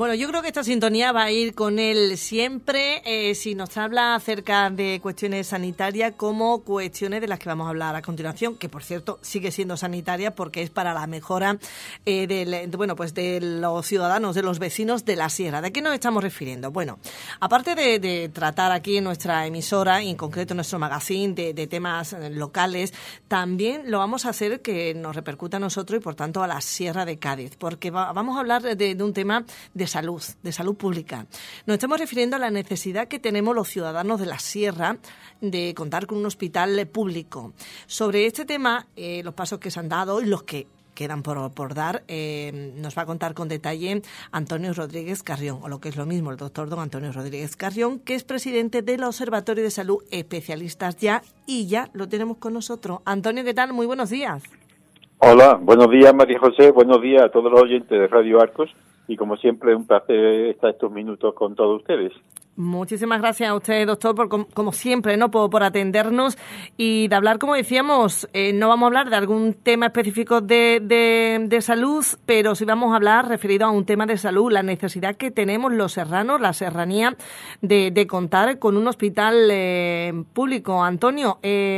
Bueno, yo creo que esta sintonía va a ir con él siempre, si nos habla acerca de cuestiones sanitarias como cuestiones de las que vamos a hablar a continuación, que por cierto sigue siendo sanitaria porque es para la mejora de los ciudadanos, de los vecinos de la sierra. ¿De qué nos estamos refiriendo? Bueno, aparte de tratar aquí en nuestra emisora y en concreto en nuestro magazine de temas locales, también lo vamos a hacer que nos repercuta a nosotros y por tanto a la Sierra de Cádiz, porque vamos a hablar de un tema de salud pública. Nos estamos refiriendo a la necesidad que tenemos los ciudadanos de la Sierra de contar con un hospital público. Sobre este tema, los pasos que se han dado y los que quedan por dar, nos va a contar con detalle Antonio Rodríguez Carrión, o lo que es lo mismo, el doctor don Antonio Rodríguez Carrión, que es presidente del Observatorio de Salud Especialistas Ya, y ya lo tenemos con nosotros. Antonio, ¿qué tal? Muy buenos días. Hola, buenos días María José, buenos días a todos los oyentes de Radio Arcos. Y como siempre, un placer estar estos minutos con todos ustedes. Muchísimas gracias a usted, doctor, como siempre, ¿no? por atendernos y de hablar, como decíamos, no vamos a hablar de algún tema específico de salud, pero sí vamos a hablar referido a un tema de salud, la necesidad que tenemos los serranos, la serranía, de contar con un hospital público. Antonio,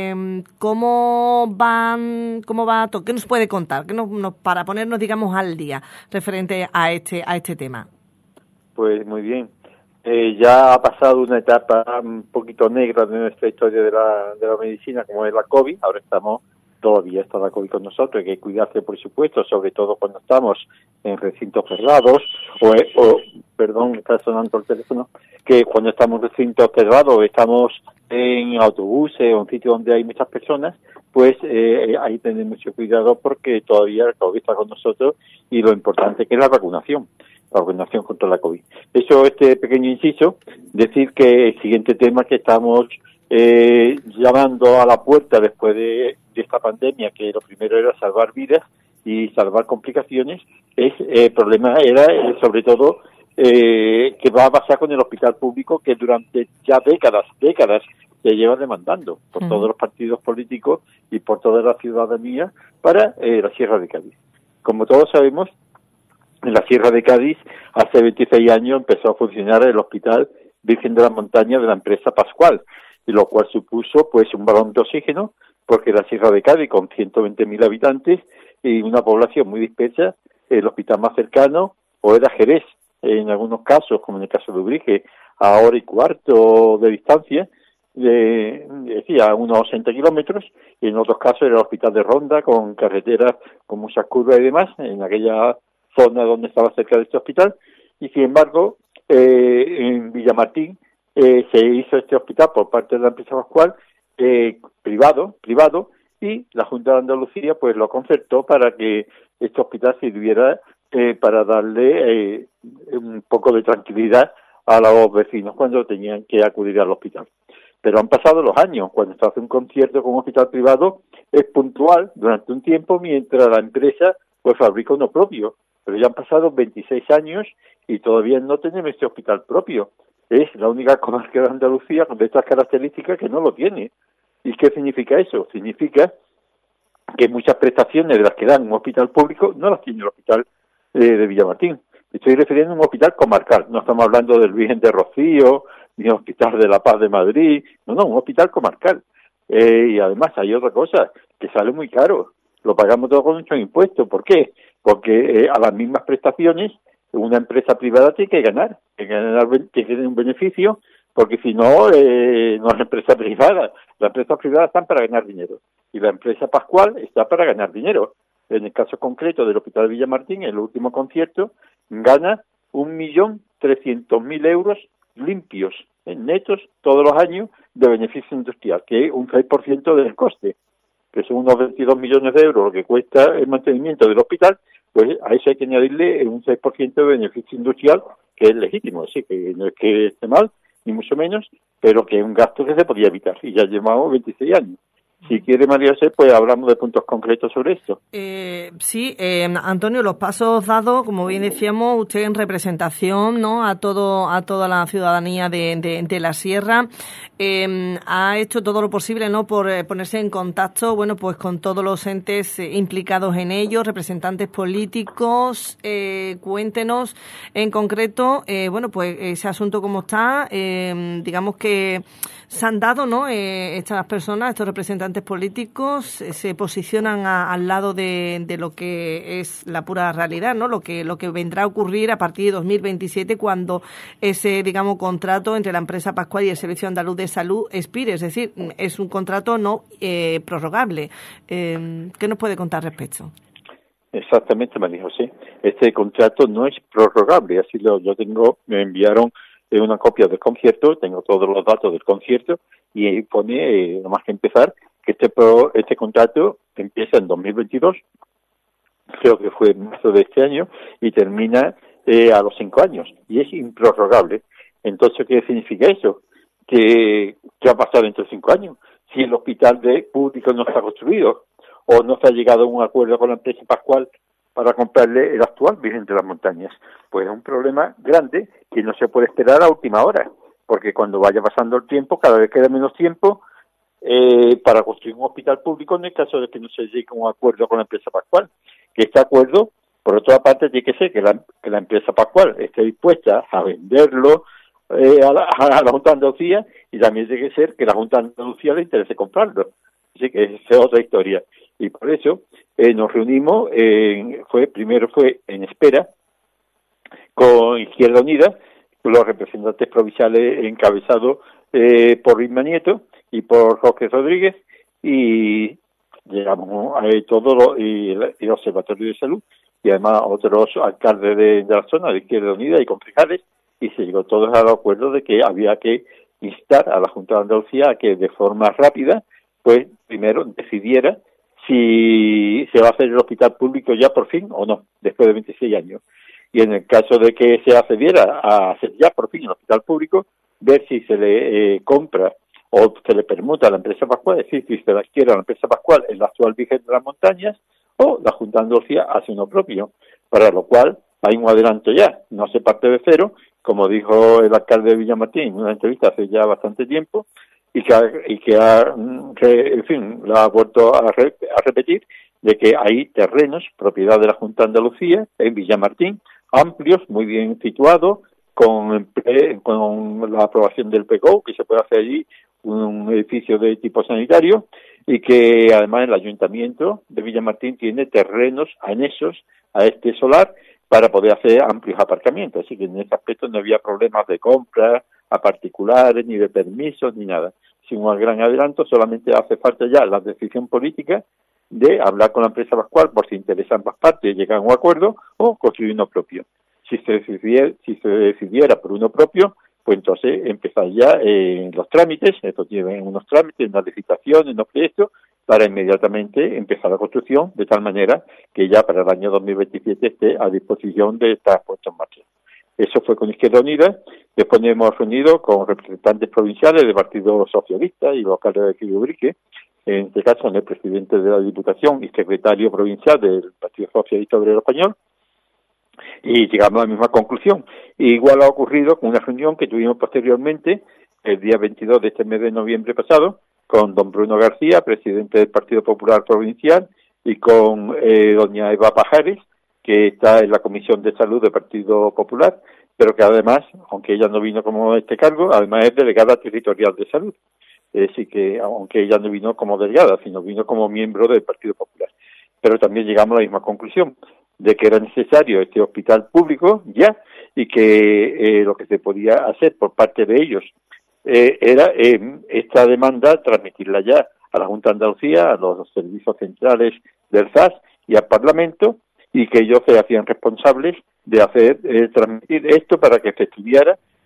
¿cómo va todo? ¿Qué nos puede contar? Para ponernos, digamos, al día referente a este tema. Pues muy bien. Ya ha pasado una etapa un poquito negra de nuestra historia de la medicina, como es la COVID. Ahora todavía está la COVID con nosotros, hay que cuidarse, por supuesto, sobre todo cuando estamos en recintos cerrados, está sonando el teléfono, que cuando estamos en recintos cerrados, estamos en autobuses o en sitios donde hay muchas personas, pues hay que tener mucho cuidado porque todavía el COVID está con nosotros y lo importante que es la vacunación contra la COVID. Eso, este pequeño inciso, decir que el siguiente tema que estamos llamando a la puerta después de esta pandemia, que lo primero era salvar vidas y salvar complicaciones, el problema era sobre todo que va a pasar con el hospital público, que durante ya décadas se lleva demandando por todos los partidos políticos y por toda la ciudadanía para la Sierra de Cádiz. Como todos sabemos, en la Sierra de Cádiz, hace 26 años empezó a funcionar el Hospital Virgen de la Montaña de la empresa Pascual, y lo cual supuso pues un balón de oxígeno, porque la Sierra de Cádiz, con 120.000 habitantes y una población muy dispersa, el hospital más cercano o era Jerez, en algunos casos, como en el caso de Ubrique, a hora y cuarto de distancia, a unos 80 kilómetros, y en otros casos era el Hospital de Ronda, con carreteras con muchas curvas y demás, en aquella zona donde estaba cerca de este hospital, y sin embargo, en Villamartín se hizo este hospital por parte de la empresa Pascual, privado, y la Junta de Andalucía pues lo concertó para que este hospital sirviera para darle un poco de tranquilidad a los vecinos cuando tenían que acudir al hospital. Pero han pasado los años. Cuando se hace un concierto con un hospital privado es puntual durante un tiempo, mientras la empresa pues fabrica uno propio. Pero ya han pasado 26 años y todavía no tenemos este hospital propio. Es la única comarca de Andalucía con estas características que no lo tiene. ¿Y qué significa eso? Significa que muchas prestaciones de las que dan un hospital público no las tiene el hospital de Villamartín. Me estoy refiriendo a un hospital comarcal. No estamos hablando del Virgen de Rocío, ni un hospital de La Paz de Madrid. No, un hospital comarcal. Y además hay otra cosa, que sale muy caro. Lo pagamos todo con nuestros impuestos. ¿Por qué? Porque a las mismas prestaciones una empresa privada tiene que ganar un beneficio, porque si no, no es empresa privada. Las empresas privadas están para ganar dinero y la empresa Pascual está para ganar dinero. En el caso concreto del Hospital Villamartín, en el último concierto, gana 1.300.000 euros limpios, netos, todos los años, de beneficio industrial, que es un 6% del coste, que son unos 22 millones de euros lo que cuesta el mantenimiento del hospital. Pues a eso hay que añadirle un 6% de beneficio industrial, que es legítimo, así que no es que esté mal, ni mucho menos, pero que es un gasto que se podía evitar, y ya llevamos 26 años. Si quiere, María José, pues hablamos de puntos concretos sobre esto. Sí, Antonio, los pasos dados, como bien decíamos, usted en representación, ¿no?, a toda la ciudadanía de la Sierra, ha hecho todo lo posible, ¿no?, por ponerse en contacto, bueno, pues con todos los entes implicados en ello, representantes políticos. Cuéntenos en concreto, bueno, pues ese asunto cómo está. Digamos que se han dado, ¿no?, estas personas, estos representantes políticos, se posicionan al lado de lo que es la pura realidad, ¿no?, lo que vendrá a ocurrir a partir de 2027, cuando ese, digamos, contrato entre la empresa Pascual y el Servicio Andaluz de Salud expire. Es decir, es un contrato no prorrogable. ¿Qué nos puede contar al respecto? Exactamente, María José. Este contrato no es prorrogable. Así me enviaron una copia del concierto, tengo todos los datos del concierto y pone, nada más que empezar, que este contrato empieza en 2022, creo que fue en marzo de este año, y termina a los 5 años, y es improrrogable. Entonces, ¿qué significa eso? ¿Qué va a pasar dentro de 5 años? Si el hospital público no está construido, o no se ha llegado a un acuerdo con la empresa Pascual para comprarle el actual Virgen de las Montañas. Pues es un problema grande que no se puede esperar a última hora, porque cuando vaya pasando el tiempo, cada vez queda menos tiempo para construir un hospital público, en el caso de que no se llegue a un acuerdo con la empresa Pascual. Que este acuerdo, por otra parte, tiene que ser que la empresa Pascual esté dispuesta a venderlo a la Junta de Andalucía, y también tiene que ser que la Junta de Andalucía le interese comprarlo. Así que esa es otra historia. Y por eso nos reunimos, primero fue en espera con Izquierda Unida, los representantes provinciales encabezados por Isma Nieto y por Jorge Rodríguez, y llegamos a todos el Observatorio de Salud, y además otros alcaldes de la zona de Izquierda Unida y concejales, y se llegó todos al acuerdo de que había que instar a la Junta de Andalucía a que de forma rápida, pues primero decidiera si se va a hacer el hospital público ya por fin o no, después de 26 años. Y en el caso de que se accediera a hacer ya por fin el hospital público, ver si se le compra o se le permuta a la empresa Pascual, es decir, si se la adquiere a la empresa Pascual en la actual Virgen de las Montañas, o la Junta de Andalucía hace uno propio, para lo cual hay un adelanto ya, no se parte de cero, como dijo el alcalde de Villamartín en una entrevista hace ya bastante tiempo, y que la ha vuelto a repetir, de que hay terrenos, propiedad de la Junta de Andalucía, en Villamartín, amplios, muy bien situados, con la aprobación del PECO, que se puede hacer allí un edificio de tipo sanitario, y que además el Ayuntamiento de Villamartín tiene terrenos anexos a este solar para poder hacer amplios aparcamientos. Así que en ese aspecto no había problemas de compra a particulares, ni de permisos, ni nada. Sin un gran adelanto, solamente hace falta ya la decisión política de hablar con la empresa Pascual por si interesa ambas partes, llegar a un acuerdo, o construir uno propio. Si se decidiera por uno propio, pues entonces empezar ya los trámites, estos llevan unos trámites, unas licitaciones, unos proyectos, para inmediatamente empezar la construcción, de tal manera que ya para el año 2027 esté a disposición de estar puesto en marcha. Eso fue con Izquierda Unida. Después nos hemos reunido con representantes provinciales del Partido Socialista y locales de aquí de Ubrique, en este caso el presidente de la Diputación y secretario provincial del Partido Socialista Obrero Español, y llegamos a la misma conclusión. Igual ha ocurrido con una reunión que tuvimos posteriormente, el día 22 de este mes de noviembre pasado, con don Bruno García, presidente del Partido Popular Provincial, y con doña Eva Pajares, que está en la Comisión de Salud del Partido Popular, pero que además, aunque ella no vino como este cargo, además es delegada territorial de salud. Es decir, que aunque ella no vino como delegada, sino vino como miembro del Partido Popular. Pero también llegamos a la misma conclusión, de que era necesario este hospital público ya, y que lo que se podía hacer por parte de ellos era esta demanda transmitirla ya a la Junta de Andalucía, a los servicios centrales del SAS y al Parlamento, y que ellos se hacían responsables de hacer transmitir esto para que se estudiara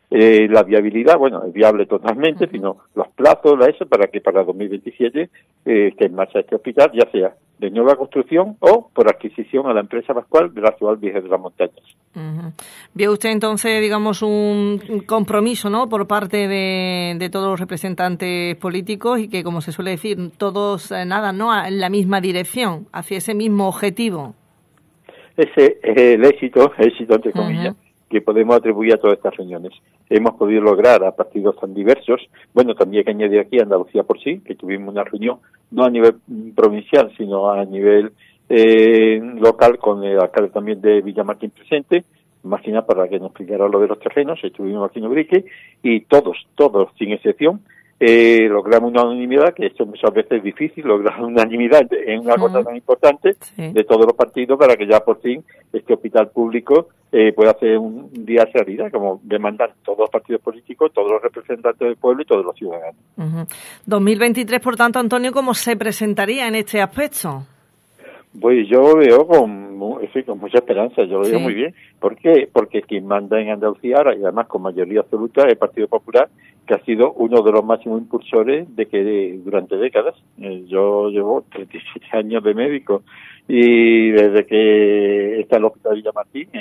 La viabilidad, bueno, es viable totalmente, sino los plazos, eso, para que para 2027 esté en marcha este hospital, ya sea de nueva construcción o por adquisición a la empresa Pascual de la actual Virgen de las Montañas. ¿Vio usted entonces, digamos, un compromiso, ¿no?, por parte de todos los representantes políticos y que, como se suele decir, todos nadan, ¿no?, en la misma dirección, hacia ese mismo objetivo? Ese es el éxito entre comillas, que podemos atribuir a todas estas reuniones. Hemos podido lograr a partidos tan diversos, bueno, también hay que añadir aquí Andalucía por sí, que tuvimos una reunión no a nivel provincial, sino a nivel local, con el alcalde también de Villamartín presente, más que nada para que nos explicara lo de los terrenos. Estuvimos aquí en Ubrique y todos, sin excepción, logramos una unanimidad, que esto muchas veces es difícil, lograr unanimidad en una cosa tan importante de todos los partidos, para que ya por fin este hospital público pueda hacer un día realidad, como demandan todos los partidos políticos, todos los representantes del pueblo y todos los ciudadanos. 2023, por tanto, Antonio, ¿cómo se presentaría en este aspecto? Pues yo lo veo con mucha esperanza, yo lo veo muy bien. ¿Por qué? Porque quien manda en Andalucía ahora, y además con mayoría absoluta, es el Partido Popular, que ha sido uno de los máximos impulsores de que durante décadas, yo llevo 37 años de médico, y desde que está el Hospital Villamartín,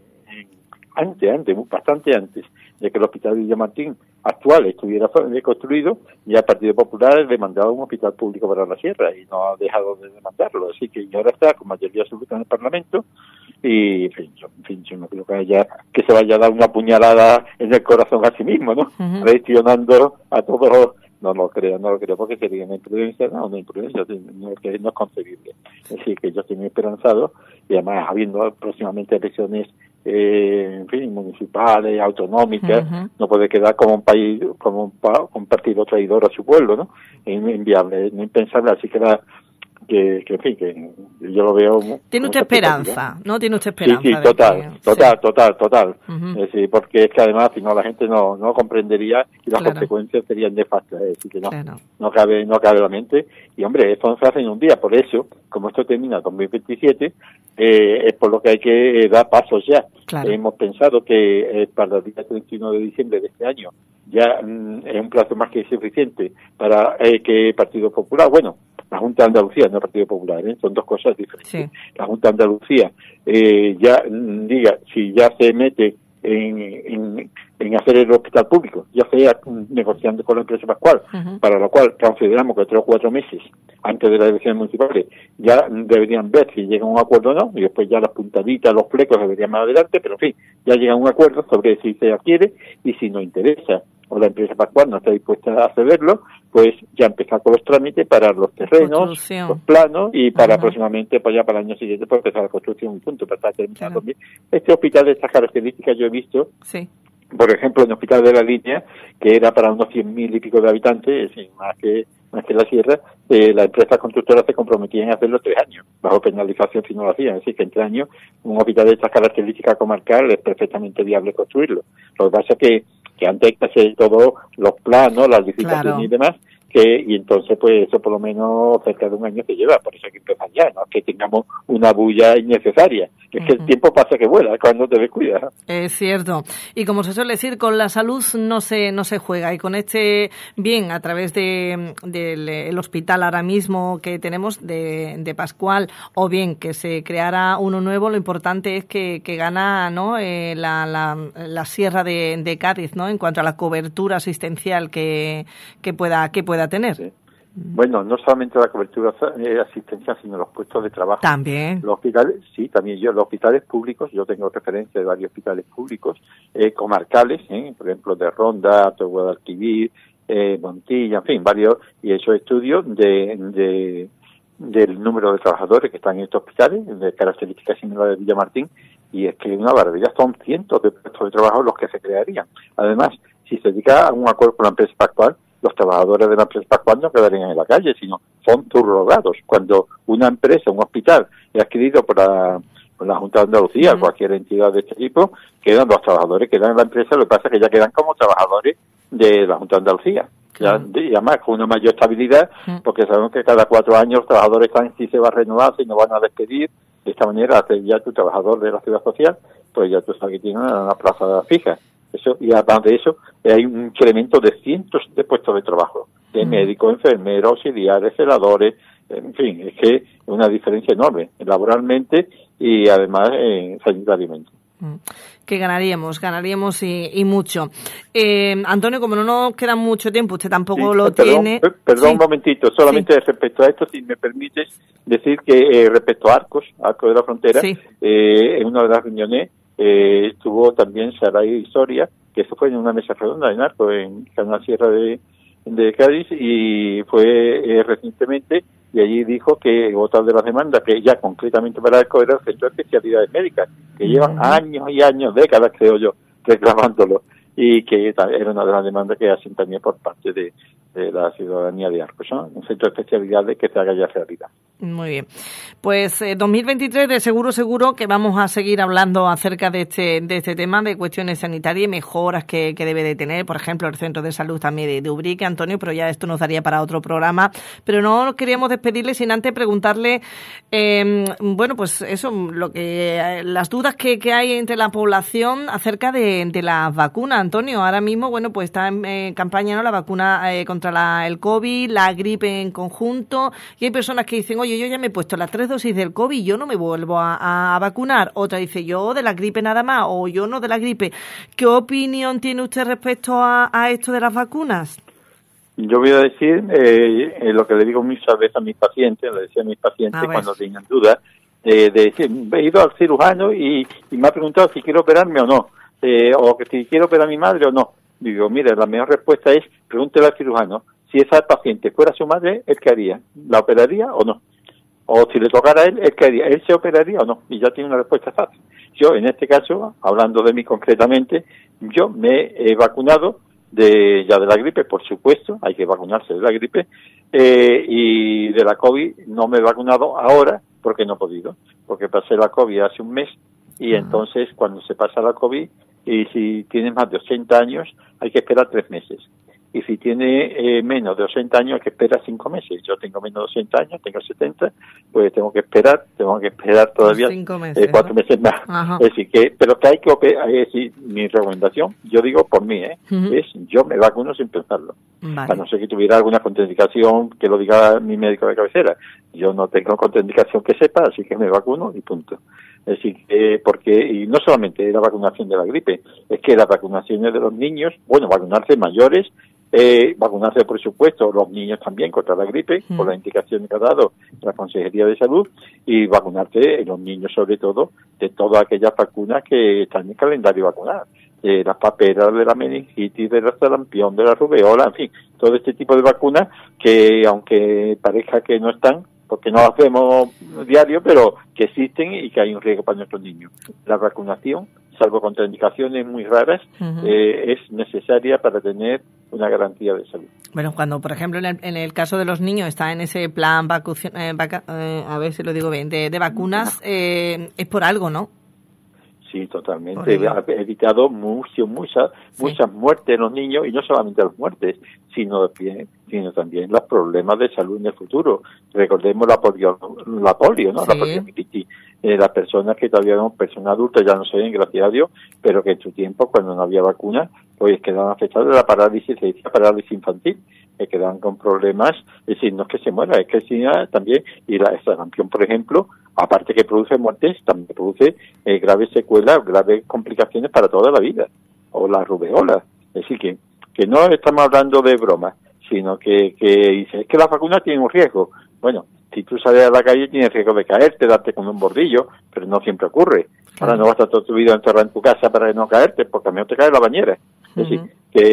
bastante antes de que el Hospital Villamartín actual estuviera construido, ya el Partido Popular demandaba un hospital público para la sierra y no ha dejado de demandarlo, así que ahora está con mayoría absoluta en el Parlamento y yo no creo que se vaya a dar una puñalada en el corazón a sí mismo, ¿no? Gestionando a todos los... No lo creo, porque sería una imprudencia, no es concebible. Es decir, que yo estoy muy esperanzado, y además habiendo próximamente elecciones municipales, autonómicas, no puede quedar como un país, como un partido traidor a su pueblo, ¿no? Es inviable, es impensable, así que que yo lo veo. Tiene usted esperanza, ¿no? Tiene usted esperanza. Sí, total. Es decir, porque es que además, si no, la gente no comprendería y las consecuencias serían nefastas. Es decir, que no cabe la mente. Y hombre, esto no se hace en un día. Por eso, como esto termina en 2027, es por lo que hay que dar pasos ya. Hemos pensado que para el día 31 de diciembre de este año ya es un plazo más que suficiente para que el Partido Popular, la Junta de Andalucía, no el Partido Popular, son dos cosas diferentes. La Junta de Andalucía ya diga si ya se mete en hacer el hospital público, ya sea negociando con la empresa Pascual, para lo cual consideramos que 3 o 4 meses antes de las elecciones municipales ya deberían ver si llega a un acuerdo o no, y después ya las puntaditas, los flecos deberían más adelante, pero en fin, ya llega a un acuerdo sobre si se adquiere y si nos interesa o la empresa Pascual no está dispuesta a cederlo, pues ya empezar con los trámites para los terrenos, los planos, y para próximamente, pues ya para el año siguiente, pues empezar la construcción y punto, para estar terminando bien. Este hospital de estas características yo he visto, por ejemplo, en el hospital de la Línea, que era para unos 100.000 y pico de habitantes, más que la sierra, la empresa constructora se comprometía en hacerlo 3 años, bajo penalización si no lo hacían. Así que en 3 años, un hospital de estas características comarcal es perfectamente viable construirlo. Lo que pasa es que antes hay que hacer todos los planos, las licitaciones y demás, y entonces pues eso por lo menos cerca de un año se lleva, por eso hay que empezar ya, no que tengamos una bulla innecesaria, que es que el tiempo pasa que vuela cuando te descuidas. Es cierto, y como se suele decir, con la salud no se juega, y con bien, a través del hospital ahora mismo que tenemos de Pascual, o bien que se creara uno nuevo, lo importante es que gana, ¿no?, la sierra de Cádiz, ¿no?, en cuanto a la cobertura asistencial que pueda tener. Sí. Bueno, no solamente la cobertura asistencial, sino los puestos de trabajo. También. Los hospitales, sí, también los hospitales públicos, yo tengo referencia de varios hospitales públicos, comarcales, por ejemplo, de Ronda, de Guadalquivir, Montilla, en fin, varios, y he hecho estudios del número de trabajadores que están en estos hospitales, de características similares de Villamartín, y es que es una barbaridad, son cientos de puestos de trabajo los que se crearían. Además, si se llega a un acuerdo con la empresa Pascual, los trabajadores de la empresa Pascual no quedarían en la calle, sino son subrogados. Cuando una empresa, un hospital, es adquirido por la Junta de Andalucía, cualquier entidad de este tipo, los trabajadores quedan en la empresa, lo que pasa es que ya quedan como trabajadores de la Junta de Andalucía. Y además con una mayor estabilidad, porque sabemos que cada 4 años los trabajadores saben si se va a renovar, si no van a despedir. De esta manera, ya tu trabajador de la Seguridad Social, pues ya tú sabes que tiene una plaza fija. Eso, y además de eso, hay un incremento de cientos de puestos de trabajo, de médicos, enfermeros, auxiliares, celadores, en fin, es que es una diferencia enorme laboralmente y además sanitariamente. Que ganaríamos y mucho. Antonio, como no nos queda mucho tiempo, usted tampoco lo tiene. Perdón, un momentito, solamente respecto a esto, si me permites decir que respecto a Arcos de la Frontera, en una de las reuniones estuvo también Saray Soria, que eso fue en una mesa redonda en Arcos, en Canal Sierra de Cádiz, y fue recientemente, y allí dijo que otra de las demandas, que ya concretamente para Arcos era el centro de especialidades médicas, que llevan años y años, décadas creo yo, reclamándolo, y que era una de las demandas que hacen también por parte de la ciudadanía de Arcos, ¿no? Un centro de especialidades que se haga ya realidad. Muy bien. Pues 2023 de seguro que vamos a seguir hablando acerca de este tema, de cuestiones sanitarias y mejoras que debe de tener, por ejemplo, el centro de salud también de Ubrique, Antonio, pero ya esto nos daría para otro programa. Pero no queríamos despedirle sin antes preguntarle, pues eso, las dudas que hay entre la población acerca de las vacunas, Antonio. Ahora mismo, pues está en campaña, ¿no?, la vacuna contra el COVID, la gripe en conjunto, y hay personas que dicen, oye, yo ya me he puesto las 3 dosis del COVID y yo no me vuelvo a vacunar. Otra dice, yo de la gripe nada más, o yo no de la gripe. ¿Qué opinión tiene usted respecto a esto de las vacunas? Yo voy a decir lo que le digo muchas veces a mis pacientes, le decía a mis pacientes cuando tengan dudas, de decir, he ido al cirujano y me ha preguntado si quiero operarme o no, o que si quiero operar a mi madre o no. Digo, mire, la mejor respuesta es, pregúntele al cirujano, si esa paciente fuera su madre, ¿él qué haría? ¿La operaría o no? O si le tocara a él, ¿él qué haría? ¿Él se operaría o no? Y ya tiene una respuesta fácil. Yo, en este caso, hablando de mí concretamente, yo me he vacunado de la gripe, por supuesto, hay que vacunarse de la gripe, y de la COVID no me he vacunado ahora porque no he podido, porque pasé la COVID hace un mes, y entonces cuando se pasa la COVID, y si tienes más de 80 años, hay que esperar 3 meses. Y si tiene menos de 80 años, hay que esperar 5 meses. Yo tengo menos de 80 años, tengo 70, pues tengo que esperar todavía 5 meses, 4 meses más. Ajá. Es decir, pero que hay que operar, es decir, mi recomendación, yo digo por mí, es yo me vacuno sin pensarlo. Vale. A no ser que tuviera alguna contraindicación, que lo diga mi médico de cabecera. Yo no tengo contraindicación que sepa, así que me vacuno y punto. Es decir, y no solamente la vacunación de la gripe, es que las vacunaciones de los niños, vacunarse mayores, vacunarse por supuesto los niños también contra la gripe, por las indicaciones que ha dado la Consejería de Salud, y vacunarse los niños sobre todo de todas aquellas vacunas que están en el calendario vacunal, de las paperas, de la meningitis, de la sarampión, de la rubeola, en fin, todo este tipo de vacunas que aunque parezca que no están, porque no las vemos diario, pero que existen y que hay un riesgo para nuestros niños. La vacunación, salvo contraindicaciones muy raras, es necesaria para tener una garantía de salud. Bueno, cuando, por ejemplo, en el caso de los niños está en ese plan a ver si lo digo bien, de vacunas, es por algo, ¿no? Sí, totalmente. Ha evitado muchas muertes en los niños, y no solamente las muertes, sino también los problemas de salud en el futuro. Recordemos la polio, ¿no? La poliomielitis. Las personas que todavía son personas adultas, ya no se ven, gracias a Dios, pero que en su tiempo, cuando no había vacuna, pues quedaban afectados de la parálisis, se decía parálisis infantil, que quedaban con problemas, es decir, no es que se muera, es que también, y la sarampión, por ejemplo, aparte que produce muertes, también produce graves secuelas, graves complicaciones para toda la vida, o la rubeola. Es decir, que no estamos hablando de broma, sino que dice, es que las vacunas tienen un riesgo. Bueno, si tú sales a la calle tienes riesgo de caerte, darte con un bordillo, pero no siempre ocurre. Ahora no vas a estar toda tu vida encerrado en tu casa para no caerte, porque a mí no te cae la bañera. Es decir,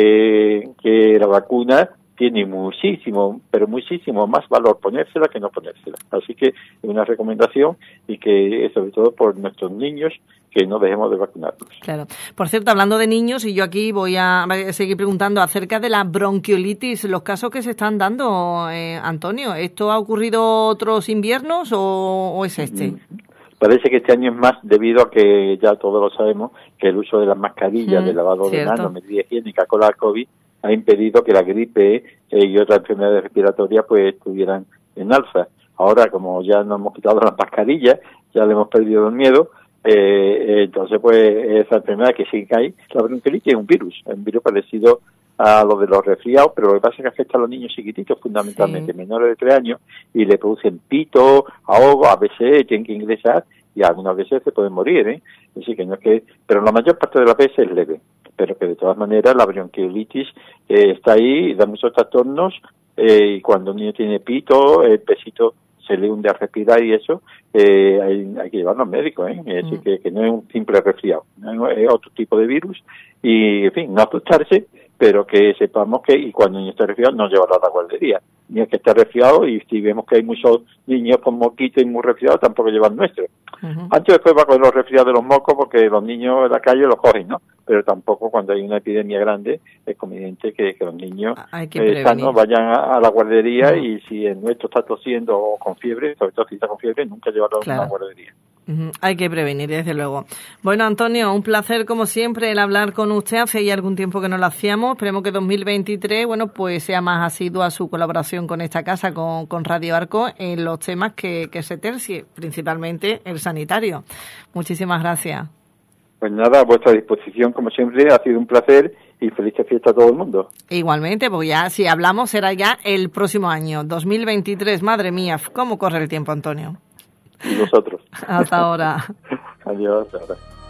que la vacuna tiene muchísimo más valor ponérsela que no ponérsela. Así que es una recomendación, y que sobre todo por nuestros niños, que no dejemos de vacunarlos. Claro. Por cierto, hablando de niños, y yo aquí voy a seguir preguntando acerca de la bronquiolitis, los casos que se están dando, Antonio, ¿esto ha ocurrido otros inviernos o es este? Parece que este año es más, debido a que ya todos lo sabemos, que el uso de las mascarillas, del lavado de manos, medida higiénica con la COVID, ha impedido que la gripe y otras enfermedades respiratorias pues estuvieran en alza. Ahora, como ya nos hemos quitado las mascarillas, ya le hemos perdido el miedo, Entonces, pues, esa enfermedad que sí que hay, la bronquiolitis es un virus parecido a lo de los resfriados, pero lo que pasa es que afecta a los niños chiquititos, fundamentalmente, menores de 3 años, y le producen pito, ahogo, a veces tienen que ingresar, y algunas veces se pueden morir, Así que no es que, pero la mayor parte de las veces es leve, pero que de todas maneras la bronquiolitis está ahí, da muchos trastornos, y cuando un niño tiene pito, el pesito se le hunde a respirar y eso, hay que llevarlo al médico, Así que no es un simple resfriado, es otro tipo de virus, y en fin, no asustarse, pero que sepamos que, y cuando el niño está resfriado, no llevarlo a la guardería, ni es que esté resfriado, y si vemos que hay muchos niños con moquito y muy resfriados, tampoco llevan nuestro. Antes o después va con los resfriados de los mocos, porque los niños en la calle los cogen, ¿no? Pero tampoco cuando hay una epidemia grande, es conveniente que los niños sanos vayan a la guardería, y si el nuestro está tosiendo o con fiebre, sobre todo si está con fiebre, nunca llevarlo a la guardería. Hay que prevenir, desde luego. Bueno, Antonio, un placer como siempre el hablar con usted. Hace ya algún tiempo que no lo hacíamos. Esperemos que 2023, pues sea más asidua su colaboración con esta casa, con Radio Arco, en los temas que se tercie, principalmente el sanitario. Muchísimas gracias. Pues nada, a vuestra disposición, como siempre, ha sido un placer y feliz fiesta a todo el mundo. Igualmente, pues ya si hablamos será ya el próximo año, 2023. Madre mía, ¿cómo corre el tiempo, Antonio? Y vosotros. Hasta ahora. Adiós, hasta ahora.